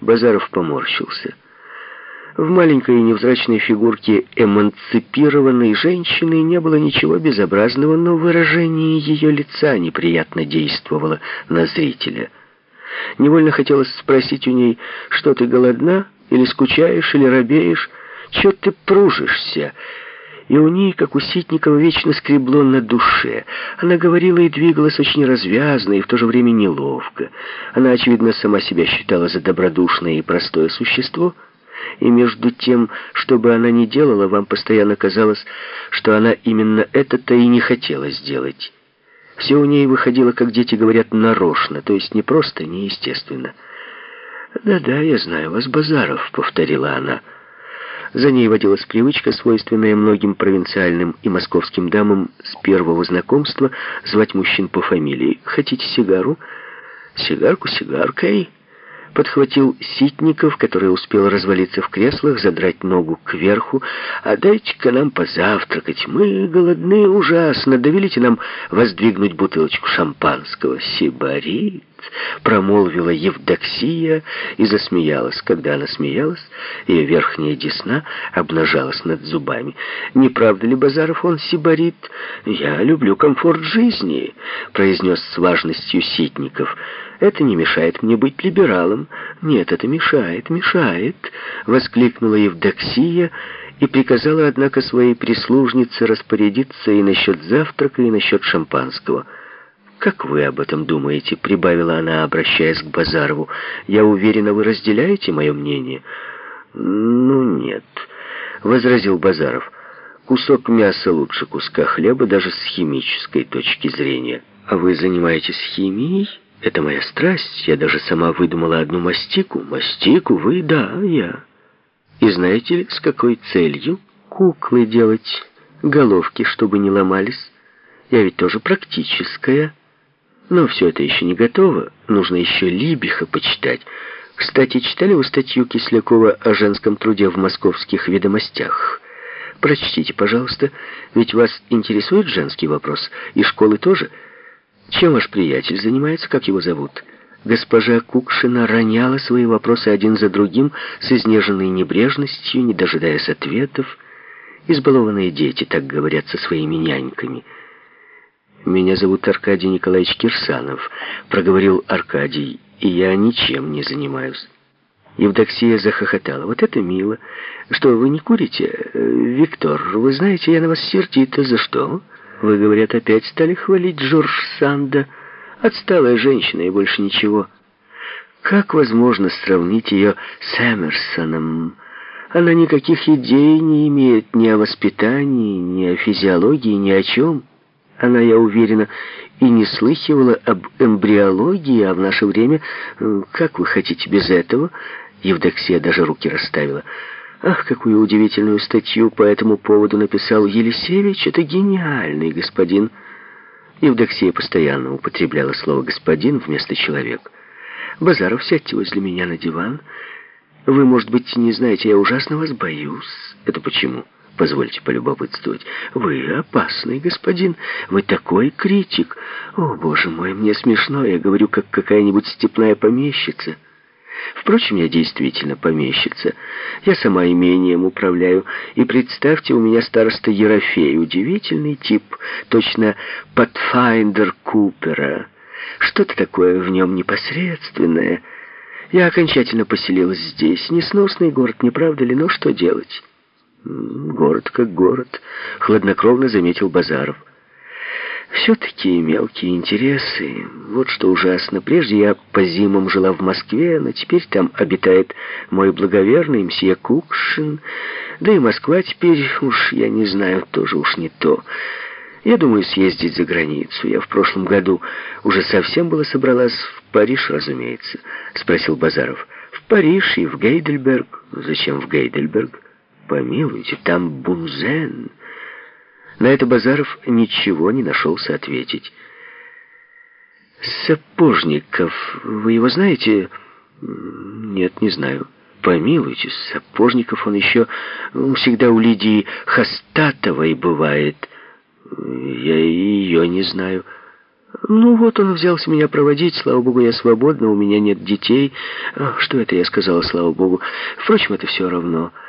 Базаров поморщился. В маленькой невзрачной фигурке эмансипированной женщины не было ничего безобразного, но выражение ее лица неприятно действовало на зрителя. Невольно хотелось спросить у ней: что ты голодна, или скучаешь, или робеешь, чё ты пружишься? И у ней, как у Ситникова, вечно скребло на душе. Она говорила и двигалась очень развязно и в то же время неловко. Она, очевидно, сама себя считала за добродушное и простое существо, и между тем, что бы она ни делала, вам постоянно казалось, что она именно это-то и не хотела сделать. Все у ней выходило, как дети говорят, нарочно, то есть не просто, неестественно. «Да-да, я знаю вас, Базаров», — повторила она. За ней водилась привычка, свойственная многим провинциальным и московским дамам с первого знакомства, звать мужчин по фамилии. «Хотите сигару?» «Сигарку сигаркой», — подхватил Ситников, который успел развалиться в креслах, задрать ногу кверху. «А дайте-ка нам позавтракать. Мы голодны ужасно. Довелите нам воздвигнуть бутылочку шампанского». «Сибарит», — промолвила Евдоксия и засмеялась. Когда она смеялась, ее верхняя десна обнажалась над зубами. «Не правда ли, Базаров, он сибарит?» «Я люблю комфорт жизни», — произнес с важностью Ситников. «Это не мешает мне быть либералом». «Нет, это мешает, мешает», — воскликнула Евдоксия и приказала, однако, своей прислужнице распорядиться и насчет завтрака, и насчет шампанского. «Как вы об этом думаете?» — прибавила она, обращаясь к Базарову. «Я уверена, вы разделяете мое мнение?» «Ну, нет», — возразил Базаров. «Кусок мяса лучше куска хлеба, даже с химической точки зрения». «А вы занимаетесь химией?» «Это моя страсть. Я даже сама выдумала одну мастику». «Мастику? Вы?» «Да, я». «И знаете ли, с какой целью?» «Куклы делать, головки, чтобы не ломались. Я ведь тоже практическая». Но все это еще не готово. Нужно еще Либиха почитать. Кстати, читали вы статью Кислякова о женском труде в московских ведомостях? Прочтите, пожалуйста. Ведь вас интересует женский вопрос. И школы тоже. Чем ваш приятель занимается? Как его зовут? Госпожа Кукшина роняла свои вопросы один за другим с изнеженной небрежностью, не дожидаясь ответов. Избалованные дети, так говорят со своими няньками. «Меня зовут Аркадий Николаевич Кирсанов», — проговорил Аркадий, — «и я ничем не занимаюсь». Евдоксия захохотала. «Вот это мило. Что, вы не курите? Виктор, вы знаете, я на вас сердита. За что? Вы, говорят, опять стали хвалить Жорж Санда. Отсталая женщина и больше ничего. Как возможно сравнить ее с Эмерсоном? Она никаких идей не имеет ни о воспитании, ни о физиологии, ни о чем». Она, я уверена, и не слыхивала об эмбриологии, а в наше время... Как вы хотите без этого?» Евдоксия даже руки расставила. «Ах, какую удивительную статью по этому поводу написал Елисевич! Это гениальный господин!» Евдоксия постоянно употребляла слово «господин» вместо «человек». «Базаров, сядьте возле меня на диван. Вы, может быть, не знаете, я ужасно вас боюсь». «Это почему?» «Позвольте полюбопытствовать. Вы опасный господин. Вы такой критик. О, боже мой, мне смешно. Я говорю, как какая-нибудь степная помещица. Впрочем, я действительно помещица. Я сама имением управляю. И представьте, у меня староста Ерофей. Удивительный тип. Точно Патфайндер Купера. Что-то такое в нем непосредственное. Я окончательно поселилась здесь. Несносный город, не правда ли? Но что делать?» «Город как город», — хладнокровно заметил Базаров. «Все-таки мелкие интересы. Вот что ужасно. Прежде я по зимам жила в Москве, но теперь там обитает мой благоверный мсье Кукшин. Да и Москва теперь, уж я не знаю, тоже уж не то. Я думаю съездить за границу. Я в прошлом году уже совсем было собралась в Париж, разумеется», — спросил Базаров. «В Париж и в Гейдельберг». «Зачем в Гейдельберг?» «Помилуйте, там Бунзен». На это Базаров ничего не нашелся ответить. «Сапожников, вы его знаете?» «Нет, не знаю». «Помилуйте, Сапожников, он еще всегда у Лидии Хастатовой бывает». «Я ее не знаю». Ну вот он взялся меня проводить, слава богу, я свободна, у меня нет детей. Что это я сказала, слава богу? Впрочем, это все равно.